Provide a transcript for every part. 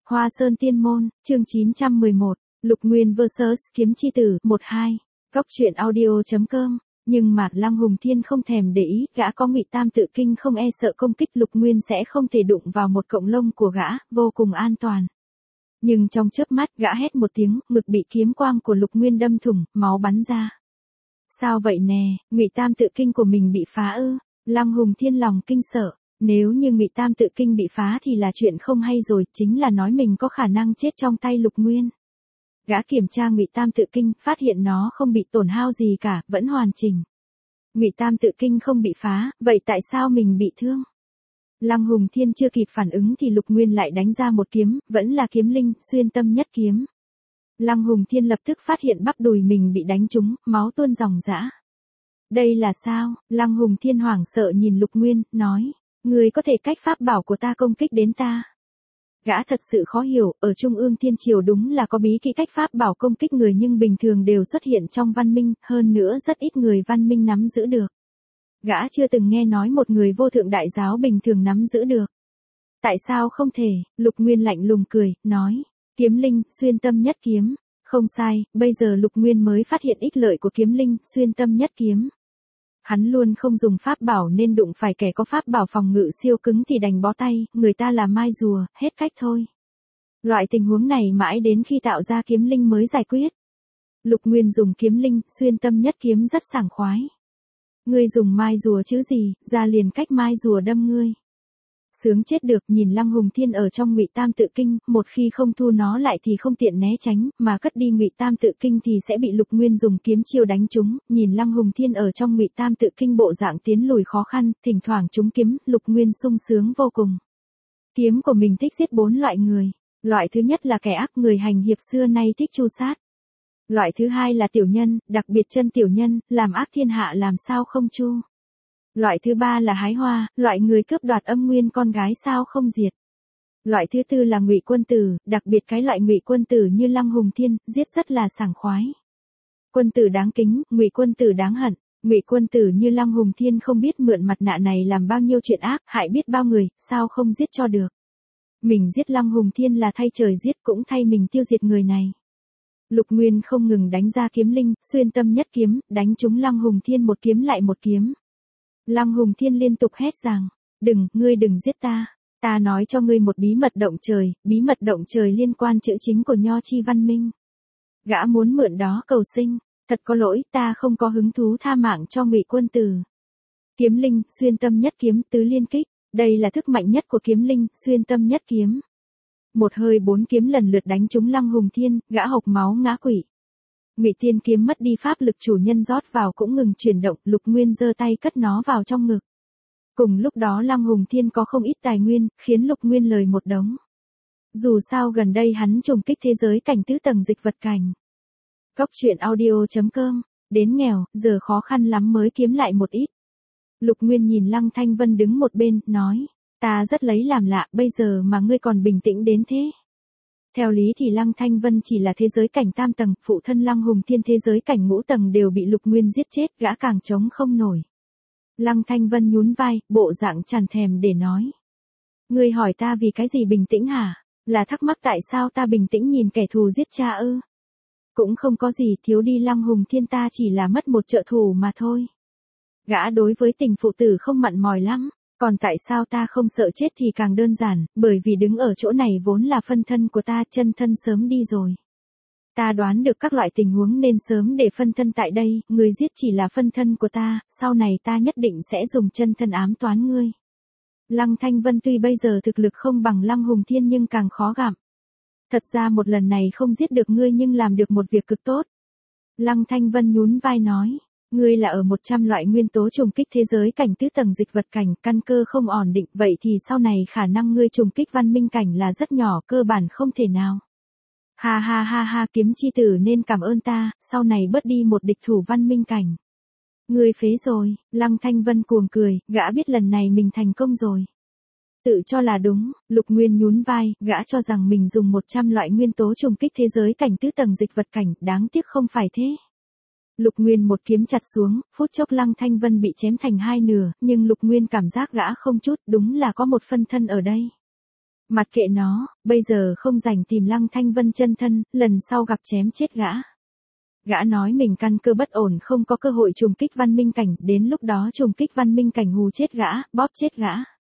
Hoa Sơn Tiên Môn, chương 911, Lục Nguyên vs Kiếm Chi Tử, 1-2. Góc truyện audio.com. Nhưng mà Lăng Hùng Thiên không thèm để ý, gã có Ngụy Tam Tự Kinh không e sợ công kích Lục Nguyên sẽ không thể đụng vào một cọng lông của gã, vô cùng an toàn. Nhưng trong chớp mắt gã hét một tiếng, ngực bị kiếm quang của Lục Nguyên đâm thủng, máu bắn ra. Sao vậy nè, Ngụy Tam Tự Kinh của mình bị phá ư? Lăng Hùng Thiên lòng kinh sợ. Nếu như Ngụy Tam Tự Kinh bị phá thì là chuyện không hay rồi, chính là nói mình có khả năng chết trong tay Lục Nguyên. Gã kiểm tra Ngụy Tam Tự Kinh, phát hiện nó không bị tổn hao gì cả, vẫn hoàn chỉnh. Ngụy Tam Tự Kinh không bị phá, vậy tại sao mình bị thương? Lăng Hùng Thiên chưa kịp phản ứng thì Lục Nguyên lại đánh ra một kiếm, vẫn là kiếm linh, xuyên tâm nhất kiếm. Lăng Hùng Thiên lập tức phát hiện bắp đùi mình bị đánh trúng, máu tuôn ròng rã. Đây là sao? Lăng Hùng Thiên hoảng sợ nhìn Lục Nguyên, nói. Người có thể cách pháp bảo của ta công kích đến ta. Gã thật sự khó hiểu, ở Trung ương Thiên Triều đúng là có bí kỹ cách pháp bảo công kích người nhưng bình thường đều xuất hiện trong văn minh, hơn nữa rất ít người văn minh nắm giữ được. Gã chưa từng nghe nói một người vô thượng đại giáo bình thường nắm giữ được. Tại sao không thể? Lục Nguyên lạnh lùng cười, nói. Kiếm linh, xuyên tâm nhất kiếm. Không sai, bây giờ Lục Nguyên mới phát hiện ích lợi của kiếm linh, xuyên tâm nhất kiếm. Hắn luôn không dùng pháp bảo nên đụng phải kẻ có pháp bảo phòng ngự siêu cứng thì đành bó tay, người ta là mai rùa, hết cách thôi. Loại tình huống này mãi đến khi tạo ra kiếm linh mới giải quyết. Lục Nguyên dùng kiếm linh, xuyên tâm nhất kiếm rất sảng khoái. Ngươi dùng mai rùa chứ gì, ra liền cách mai rùa đâm ngươi. Sướng chết được, nhìn Lăng Hùng Thiên ở trong Ngụy Tam Tự Kinh, một khi không thu nó lại thì không tiện né tránh, mà cất đi Ngụy Tam Tự Kinh thì sẽ bị Lục Nguyên dùng kiếm chiêu đánh trúng, nhìn Lăng Hùng Thiên ở trong Ngụy Tam Tự Kinh bộ dạng tiến lùi khó khăn, thỉnh thoảng trúng kiếm, Lục Nguyên sung sướng vô cùng. Kiếm của mình thích giết 4 loại người. Loại thứ nhất là kẻ ác, người hành hiệp xưa nay thích tru sát. Loại thứ hai là tiểu nhân, đặc biệt chân tiểu nhân, làm ác thiên hạ làm sao không tru. Loại thứ ba là hái hoa, loại người cướp đoạt âm nguyên con gái sao không diệt. Loại thứ tư là Ngụy Quân Tử, đặc biệt cái loại Ngụy Quân Tử như Lăng Hùng Thiên, giết rất là sảng khoái. Quân tử đáng kính, Ngụy Quân Tử đáng hận. Ngụy Quân Tử như Lăng Hùng Thiên không biết mượn mặt nạ này làm bao nhiêu chuyện ác, hại biết bao người, sao không giết cho được. Mình giết Lăng Hùng Thiên là thay trời giết cũng thay mình tiêu diệt người này. Lục Nguyên không ngừng đánh ra kiếm linh, xuyên tâm nhất kiếm, đánh trúng Lăng Hùng Thiên một kiếm lại một kiếm. Lăng Hùng Thiên liên tục hét rằng, ngươi đừng giết ta. Ta nói cho ngươi một bí mật động trời, bí mật động trời liên quan chữ chính của Nho Chi văn minh. Gã muốn mượn đó cầu sinh, thật có lỗi, ta không có hứng thú tha mạng cho Ngụy Quân Tử. Kiếm linh, xuyên tâm nhất kiếm, tứ liên kích, đây là thức mạnh nhất của kiếm linh, xuyên tâm nhất kiếm. Một hơi 4 kiếm lần lượt đánh trúng Lăng Hùng Thiên, gã hộc máu ngã quỵ. Ngụy Tiên kiếm mất đi pháp lực chủ nhân rót vào cũng ngừng chuyển động, Lục Nguyên giơ tay cất nó vào trong ngực. Cùng lúc đó Lăng Hùng Thiên có không ít tài nguyên, khiến Lục Nguyên lời một đống. Dù sao gần đây hắn trùng kích thế giới cảnh tứ tầng dịch vật cảnh. Góc truyện audio.com, đến nghèo, giờ khó khăn lắm mới kiếm lại một ít. Lục Nguyên nhìn Lăng Thanh Vân đứng một bên, nói, ta rất lấy làm lạ, bây giờ mà ngươi còn bình tĩnh đến thế. Theo lý thì Lăng Thanh Vân chỉ là thế giới cảnh tam tầng, phụ thân Lăng Hùng Thiên thế giới cảnh ngũ tầng đều bị Lục Nguyên giết chết, gã càng chống không nổi. Lăng Thanh Vân nhún vai, bộ dạng chẳng thèm để nói. Ngươi hỏi ta vì cái gì bình tĩnh hả? Là thắc mắc tại sao ta bình tĩnh nhìn kẻ thù giết cha ư? Cũng không có gì, thiếu đi Lăng Hùng Thiên ta chỉ là mất một trợ thủ mà thôi. Gã đối với tình phụ tử không mặn mòi lắm. Còn tại sao ta không sợ chết thì càng đơn giản, bởi vì đứng ở chỗ này vốn là phân thân của ta, chân thân sớm đi rồi. Ta đoán được các loại tình huống nên sớm để phân thân tại đây, người giết chỉ là phân thân của ta, sau này ta nhất định sẽ dùng chân thân ám toán ngươi. Lăng Thanh Vân tuy bây giờ thực lực không bằng Lăng Hùng Thiên nhưng càng khó gặm. Thật ra một lần này không giết được ngươi nhưng làm được một việc cực tốt. Lăng Thanh Vân nhún vai nói. Ngươi là ở 100 loại nguyên tố trùng kích thế giới cảnh tứ tầng dịch vật cảnh, căn cơ không ổn định, vậy thì sau này khả năng ngươi trùng kích văn minh cảnh là rất nhỏ, cơ bản không thể nào. Ha ha ha ha, Kiếm Chi Tử nên cảm ơn ta, sau này bớt đi một địch thủ văn minh cảnh. Ngươi phế rồi, Lăng Thanh Vân cuồng cười, gã biết lần này mình thành công rồi. Tự cho là đúng, Lục Nguyên nhún vai, gã cho rằng mình dùng 100 loại nguyên tố trùng kích thế giới cảnh tứ tầng dịch vật cảnh, đáng tiếc không phải thế. Lục Nguyên một kiếm chặt xuống, phút chốc Lăng Thanh Vân bị chém thành hai nửa, nhưng Lục Nguyên cảm giác gã không chút, đúng là có một phân thân ở đây. Mặc kệ nó, bây giờ không rảnh tìm Lăng Thanh Vân chân thân, lần sau gặp chém chết gã. Gã nói mình căn cơ bất ổn không có cơ hội trùng kích văn minh cảnh, đến lúc đó trùng kích văn minh cảnh hù chết gã, bóp chết gã.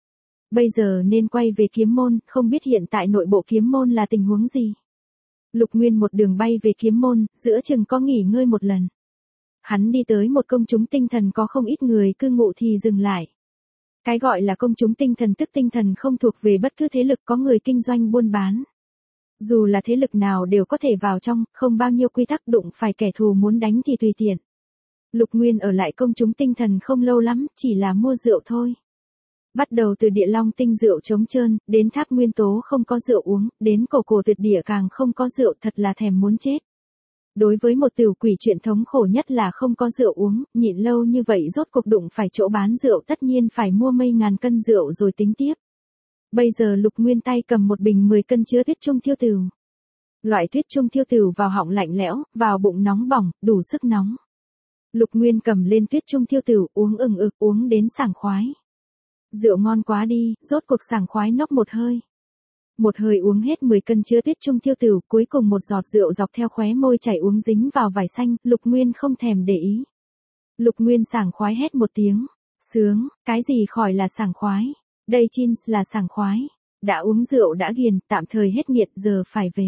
Bây giờ nên quay về kiếm môn, không biết hiện tại nội bộ kiếm môn là tình huống gì. Lục Nguyên một đường bay về kiếm môn, giữa chừng có nghỉ ngơi một lần. Hắn đi tới một công chúng tinh thần có không ít người cư ngụ thì dừng lại. Cái gọi là công chúng tinh thần tức tinh thần không thuộc về bất cứ thế lực, có người kinh doanh buôn bán. Dù là thế lực nào đều có thể vào trong, không bao nhiêu quy tắc, đụng phải kẻ thù muốn đánh thì tùy tiện. Lục Nguyên ở lại công chúng tinh thần không lâu lắm, chỉ là mua rượu thôi. Bắt đầu từ địa long tinh rượu trống trơn, đến tháp nguyên tố không có rượu uống, đến cổ cổ tuyệt địa càng không có rượu, thật là thèm muốn chết. Đối với một tiểu quỷ chuyện thống khổ nhất là không có rượu uống, nhịn lâu như vậy rốt cuộc đụng phải chỗ bán rượu, tất nhiên phải mua mấy ngàn cân rượu rồi tính tiếp. Bây giờ Lục Nguyên tay cầm một bình 10 cân chứa tuyết trung thiêu tửu. Loại tuyết trung thiêu tửu vào họng lạnh lẽo, vào bụng nóng bỏng, đủ sức nóng. Lục Nguyên cầm lên tuyết trung thiêu tửu, uống ừng ực, uống đến sảng khoái. Rượu ngon quá đi, rốt cuộc sảng khoái nốc một hơi. Một hơi uống hết 10 cân chứa tuyết trung thiêu tửu, cuối cùng một giọt rượu dọc theo khóe môi chảy uống dính vào vải xanh, Lục Nguyên không thèm để ý. Lục Nguyên sảng khoái hét một tiếng. Sướng, cái gì khỏi là sảng khoái. Đây chins là sảng khoái. Đã uống rượu đã ghiền, tạm thời hết nghiện, giờ phải về.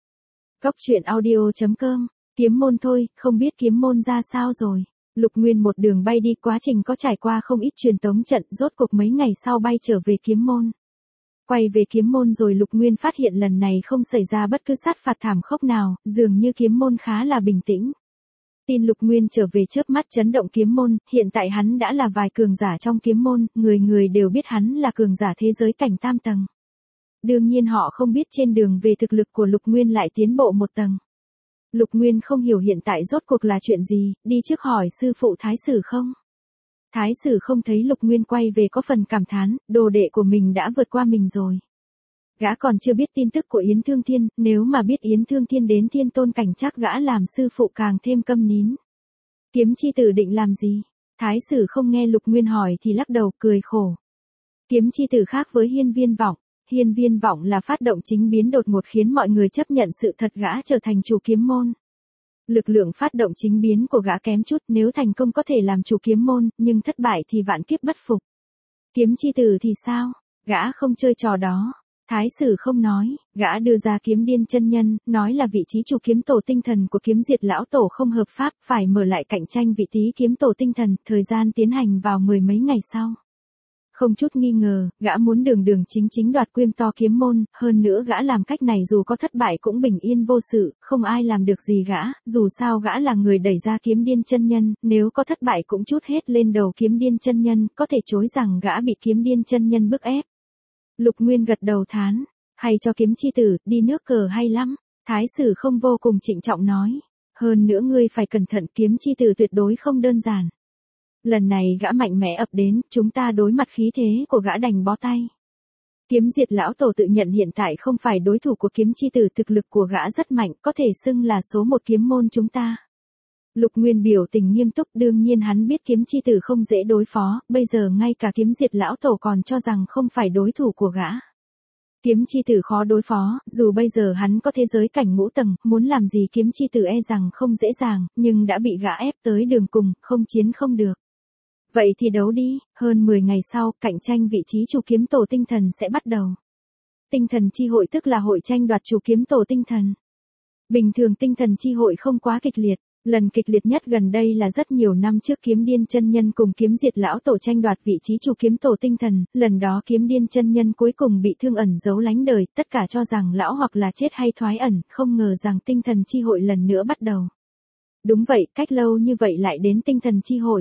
Cốc truyện audio.com. Kiếm môn thôi, không biết kiếm môn ra sao rồi. Lục Nguyên một đường bay đi, quá trình có trải qua không ít truyền tống trận, rốt cuộc mấy ngày sau bay trở về kiếm môn. Quay về kiếm môn rồi Lục Nguyên phát hiện lần này không xảy ra bất cứ sát phạt thảm khốc nào, dường như kiếm môn khá là bình tĩnh. Tin Lục Nguyên trở về chớp mắt chấn động kiếm môn, hiện tại hắn đã là vài cường giả trong kiếm môn, người người đều biết hắn là cường giả thế giới cảnh tam tầng. Đương nhiên họ không biết trên đường về thực lực của Lục Nguyên lại tiến bộ một tầng. Lục Nguyên không hiểu hiện tại rốt cuộc là chuyện gì, đi trước hỏi sư phụ Thái Sử không. Thái Sử không thấy Lục Nguyên quay về có phần cảm thán, đồ đệ của mình đã vượt qua mình rồi. Gã còn chưa biết tin tức của Yến Thương Thiên, nếu mà biết Yến Thương Thiên đến thiên tôn cảnh chắc gã làm sư phụ càng thêm câm nín. Kiếm chi tử định làm gì? Thái Sử không nghe Lục Nguyên hỏi thì lắc đầu cười khổ. Kiếm chi tử khác với Hiên Viên Vọng. Hiên Viên Vọng là phát động chính biến đột ngột khiến mọi người chấp nhận sự thật, gã trở thành chủ kiếm môn. Lực lượng phát động chính biến của gã kém chút, nếu thành công có thể làm chủ kiếm môn, nhưng thất bại thì vạn kiếp bất phục. Kiếm chi tử thì sao? Gã không chơi trò đó. Thái Sử không nói, gã đưa ra Kiếm Điên chân nhân, nói là vị trí chủ kiếm tổ tinh thần của Kiếm Diệt lão tổ không hợp pháp, phải mở lại cạnh tranh vị trí kiếm tổ tinh thần, thời gian tiến hành vào 10 mấy ngày sau. Không chút nghi ngờ, gã muốn đường đường chính chính đoạt Quyêm To kiếm môn, hơn nữa gã làm cách này dù có thất bại cũng bình yên vô sự, không ai làm được gì gã, dù sao gã là người đẩy ra Kiếm Điên chân nhân, nếu có thất bại cũng trút hết lên đầu Kiếm Điên chân nhân, có thể chối rằng gã bị Kiếm Điên chân nhân bức ép. Lục Nguyên gật đầu thán, hay cho kiếm chi tử, đi nước cờ hay lắm. Thái Sử không vô cùng trịnh trọng nói, hơn nữa ngươi phải cẩn thận, kiếm chi tử tuyệt đối không đơn giản. Lần này gã mạnh mẽ ập đến, chúng ta đối mặt khí thế của gã đành bó tay. Kiếm Diệt lão tổ tự nhận hiện tại không phải đối thủ của kiếm chi tử, thực lực của gã rất mạnh, có thể xưng là số một kiếm môn chúng ta. Lục Nguyên biểu tình nghiêm túc, đương nhiên hắn biết kiếm chi tử không dễ đối phó, bây giờ ngay cả Kiếm Diệt lão tổ còn cho rằng không phải đối thủ của gã. Kiếm chi tử khó đối phó, dù bây giờ hắn có thế giới cảnh ngũ tầng, muốn làm gì kiếm chi tử e rằng không dễ dàng, nhưng đã bị gã ép tới đường cùng, không chiến không được. Vậy thì đấu đi, hơn 10 ngày sau, cạnh tranh vị trí chủ kiếm tổ tinh thần sẽ bắt đầu. Tinh thần chi hội tức là hội tranh đoạt chủ kiếm tổ tinh thần. Bình thường tinh thần chi hội không quá kịch liệt. Lần kịch liệt nhất gần đây là rất nhiều năm trước Kiếm Điên chân nhân cùng Kiếm Diệt lão tổ tranh đoạt vị trí chủ kiếm tổ tinh thần, lần đó Kiếm Điên chân nhân cuối cùng bị thương ẩn giấu lánh đời, tất cả cho rằng lão hoặc là chết hay thoái ẩn, không ngờ rằng tinh thần chi hội lần nữa bắt đầu. Đúng vậy, cách lâu như vậy lại đến tinh thần chi hội.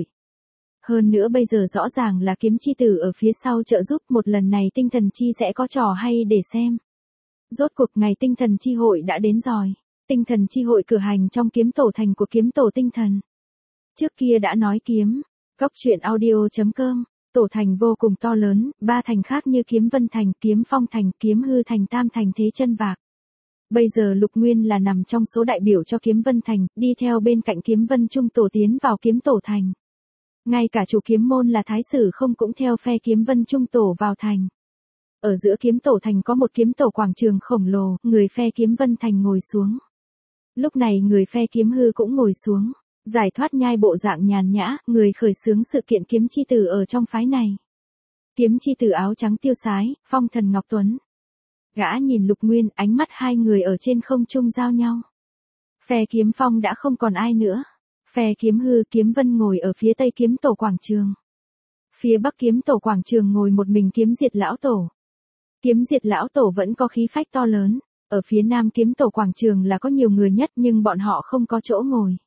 Hơn nữa bây giờ rõ ràng là kiếm chi tử ở phía sau trợ giúp, một lần này tinh thần chi sẽ có trò hay để xem. Rốt cuộc ngày tinh thần chi hội đã đến rồi. Tinh thần chi hội cử hành trong kiếm tổ thành của kiếm tổ tinh thần. Trước kia đã nói kiếm, cốc truyện audio.com, tổ thành vô cùng to lớn, 3 thành khác như Kiếm Vân Thành, Kiếm Phong Thành, Kiếm Hư Thành, Tam Thành Thế Chân Vạc. Bây giờ Lục Nguyên là nằm trong số đại biểu cho Kiếm Vân Thành, đi theo bên cạnh Kiếm Vân Trung tổ tiến vào kiếm tổ thành. Ngay cả chủ kiếm môn là Thái Sử không cũng theo phe Kiếm Vân Trung tổ vào thành. Ở giữa kiếm tổ thành có một kiếm tổ quảng trường khổng lồ, người phe kiếm Vân Thành ngồi xuống. Lúc này người phe kiếm Hư cũng ngồi xuống, giải thoát nhai bộ dạng nhàn nhã, người khởi xướng sự kiện kiếm chi tử ở trong phái này. Kiếm chi tử áo trắng tiêu sái, phong thần Ngọc Tuấn. Gã nhìn Lục Nguyên, ánh mắt hai người ở trên không trung giao nhau. Phe kiếm Phong đã không còn ai nữa. Phe kiếm Hư, kiếm Vân ngồi ở phía tây kiếm tổ quảng trường. Phía bắc kiếm tổ quảng trường ngồi một mình kiếm Diệt lão tổ. Kiếm Diệt lão tổ vẫn có khí phách to lớn. Ở phía nam kiếm tổ quảng trường là có nhiều người nhất nhưng bọn họ không có chỗ ngồi.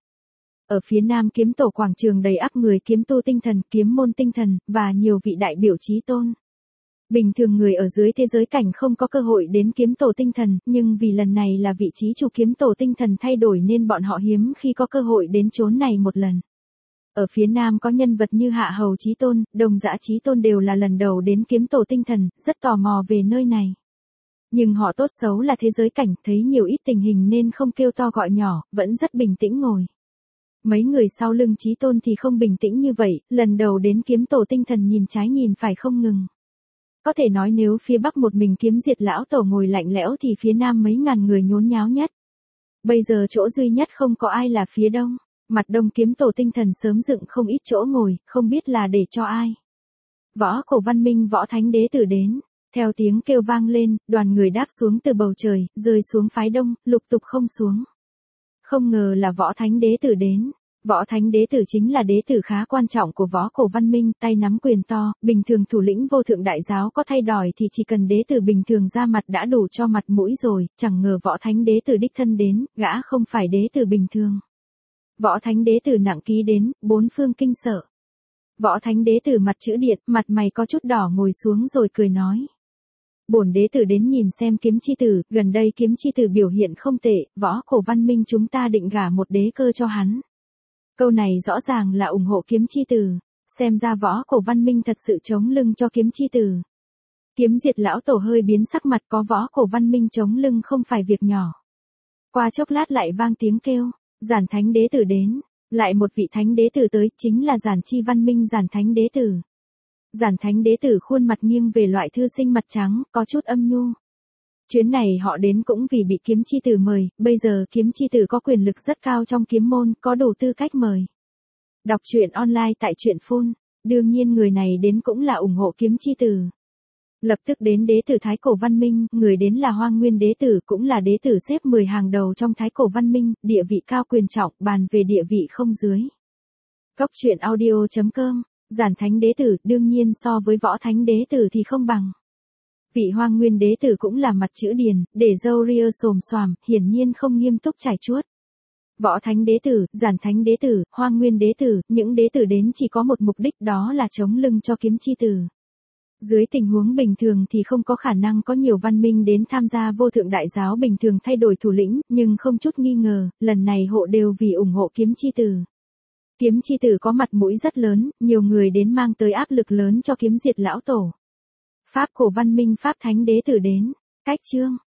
Ở phía nam kiếm tổ quảng trường đầy ắp người kiếm tu tinh thần, kiếm môn tinh thần, và nhiều vị đại biểu chí tôn. Bình thường người ở dưới thế giới cảnh không có cơ hội đến kiếm tổ tinh thần, nhưng vì lần này là vị trí chủ kiếm tổ tinh thần thay đổi nên bọn họ hiếm khi có cơ hội đến chốn này một lần. Ở phía nam có nhân vật như Hạ Hầu Chí Tôn, Đồng Dã Chí Tôn đều là lần đầu đến kiếm tổ tinh thần, rất tò mò về nơi này. Nhưng họ tốt xấu là thế giới cảnh, thấy nhiều ít tình hình nên không kêu to gọi nhỏ, vẫn rất bình tĩnh ngồi. Mấy người sau lưng Chí Tôn thì không bình tĩnh như vậy, lần đầu đến kiếm tổ tinh thần nhìn trái nhìn phải không ngừng. Có thể nói nếu phía bắc một mình kiếm Diệt lão tổ ngồi lạnh lẽo thì phía nam mấy ngàn người nhốn nháo nhất. Bây giờ chỗ duy nhất không có ai là phía đông, mặt đông kiếm tổ tinh thần sớm dựng không ít chỗ ngồi, không biết là để cho ai. Võ Cổ Văn Minh Võ Thánh Đế Tử đến, theo tiếng kêu vang lên, đoàn người đáp xuống từ bầu trời, rơi xuống phái đông, lục tục không xuống. Không ngờ là Võ Thánh Đế Tử đến. Võ Thánh Đế Tử chính là đế tử khá quan trọng của Võ Cổ Văn Minh, tay nắm quyền to, bình thường thủ lĩnh vô thượng đại giáo có thay đổi thì chỉ cần đế tử bình thường ra mặt đã đủ cho mặt mũi rồi, chẳng ngờ Võ Thánh Đế Tử đích thân đến, gã không phải đế tử bình thường. Võ Thánh Đế Tử nặng ký đến, bốn phương kinh sợ. Võ Thánh Đế Tử mặt chữ điện, mặt mày có chút đỏ ngồi xuống rồi cười nói. Bổn đế tử đến nhìn xem kiếm chi tử, gần đây kiếm chi tử biểu hiện không tệ, Võ Cổ Văn Minh chúng ta định gả một đế cơ cho hắn. Câu này rõ ràng là ủng hộ kiếm chi tử, xem ra Võ Cổ Văn Minh thật sự chống lưng cho kiếm chi tử. Kiếm Diệt lão tổ hơi biến sắc mặt, có Võ Cổ Văn Minh chống lưng không phải việc nhỏ. Qua chốc lát lại vang tiếng kêu, Giản Thánh Đế Tử đến, lại một vị Thánh Đế Tử tới, chính là Giản Chi Văn Minh Giản Thánh Đế Tử. Giản Thánh Đế Tử khuôn mặt nghiêng về loại thư sinh mặt trắng, có chút âm nhu. Chuyến này họ đến cũng vì bị kiếm chi tử mời, bây giờ kiếm chi tử có quyền lực rất cao trong kiếm môn, có đủ tư cách mời. Đọc truyện online tại truyện phone, đương nhiên người này đến cũng là ủng hộ kiếm chi tử. Lập tức đến đế tử Thái Cổ Văn Minh, người đến là Hoang Nguyên Đế Tử, cũng là đế tử xếp 10 hàng đầu trong Thái Cổ Văn Minh, địa vị cao quyền trọng, bàn về địa vị không dưới. Góc truyện audio.com, Giản Thánh Đế Tử, đương nhiên so với Võ Thánh Đế Tử thì không bằng. Vị Hoang Nguyên Đế Tử cũng là mặt chữ điền, để râu ria xồm xoàm, hiển nhiên không nghiêm túc trải chuốt. Võ Thánh Đế Tử, Giản Thánh Đế Tử, Hoang Nguyên Đế Tử, những đế tử đến chỉ có một mục đích, đó là chống lưng cho kiếm chi tử. Dưới tình huống bình thường thì không có khả năng có nhiều văn minh đến tham gia vô thượng đại giáo bình thường thay đổi thủ lĩnh, nhưng không chút nghi ngờ, lần này hộ đều vì ủng hộ kiếm chi tử. Kiếm chi tử có mặt mũi rất lớn, nhiều người đến mang tới áp lực lớn cho kiếm Diệt lão tổ. Pháp Cổ Văn Minh Pháp Thánh Đế Tử đến, cách chương.